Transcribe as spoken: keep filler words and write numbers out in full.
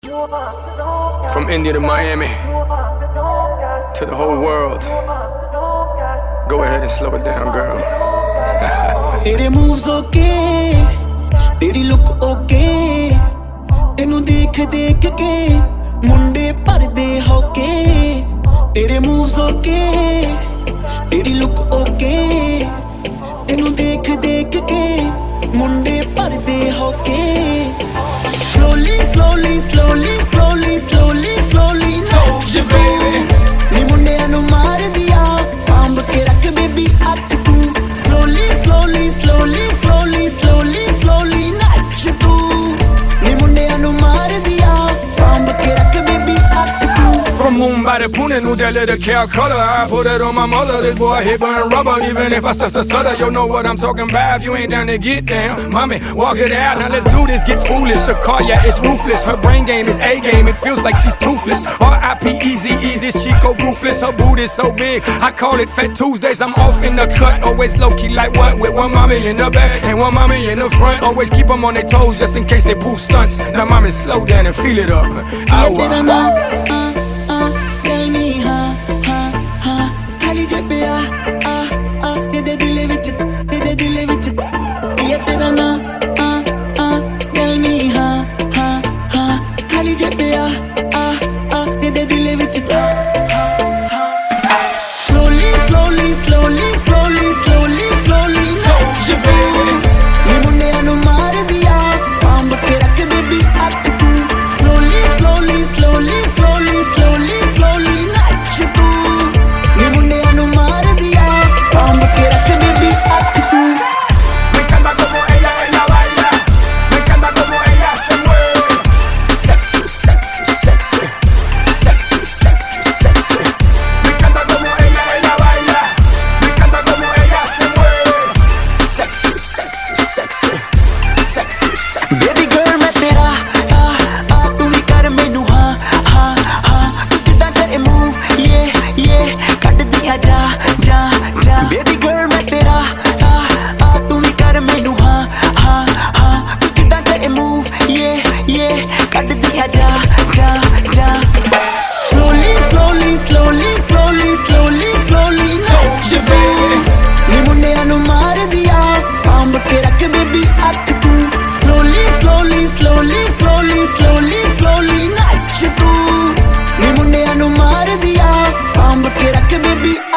From India to Miami to the whole world. Go ahead and slow it down, girl. तेरे moves okay, तेरी look okay, तेनू देख देख के मुंडे भरदे होके. तेरे moves okay, तेरी look okay, तेनू देख देख के मुंडे भरदे होके. Slowly, slowly, slowly, slowly, slowly, slowly, no, baby. नी मुंडियां नू मार दिया, सांभ के रख baby अख तू. Slowly, slowly, slowly, slowly, slowly, slowly, नाच तू. नी मुंडियां नू मार दिया, सांभ के रख baby अख तू. From Mumbai to Pune, New Delhi to Calcutta, I put it on my mother. This boy hit burn rubber, even if I stuff the stutter. You know what I'm talking about. You ain't down to get down, mommy. Walk it out, now let's do this. Get foolish. The car, yeah, it's ruthless. Her brain game is A game. It feels like she's toothless. R I P E Z E. This Chico ruthless. Her booty so big, I call it Fat Tuesdays. I'm off in the cut, always low key like what? With one mommy in the back and one mommy in the front. Always keep them on their toes just in case they pull stunts. Now mommy, slow down and feel it up. Ow, Baby girl मैं तेरा आ आ तू ही कर मैनू हाँ हाँ हाँ तू किदा करे move ये ये कट दिया जा जा जा. Baby girl मैं तेरा आ आ तू ही कर मैनू हाँ हाँ हाँ तू किदा करे move ये ये कट दिया जा जा जा. Slowly slowly slowly slowly slowly slowly no baby. नी मुंडियां नू मार दिया, सांभ के रख baby अख तू. Slowly, slowly, slowly, slowly, slowly, slowly, नाच तू. नी मुंडियां नू मार दिया, सांभ के रख baby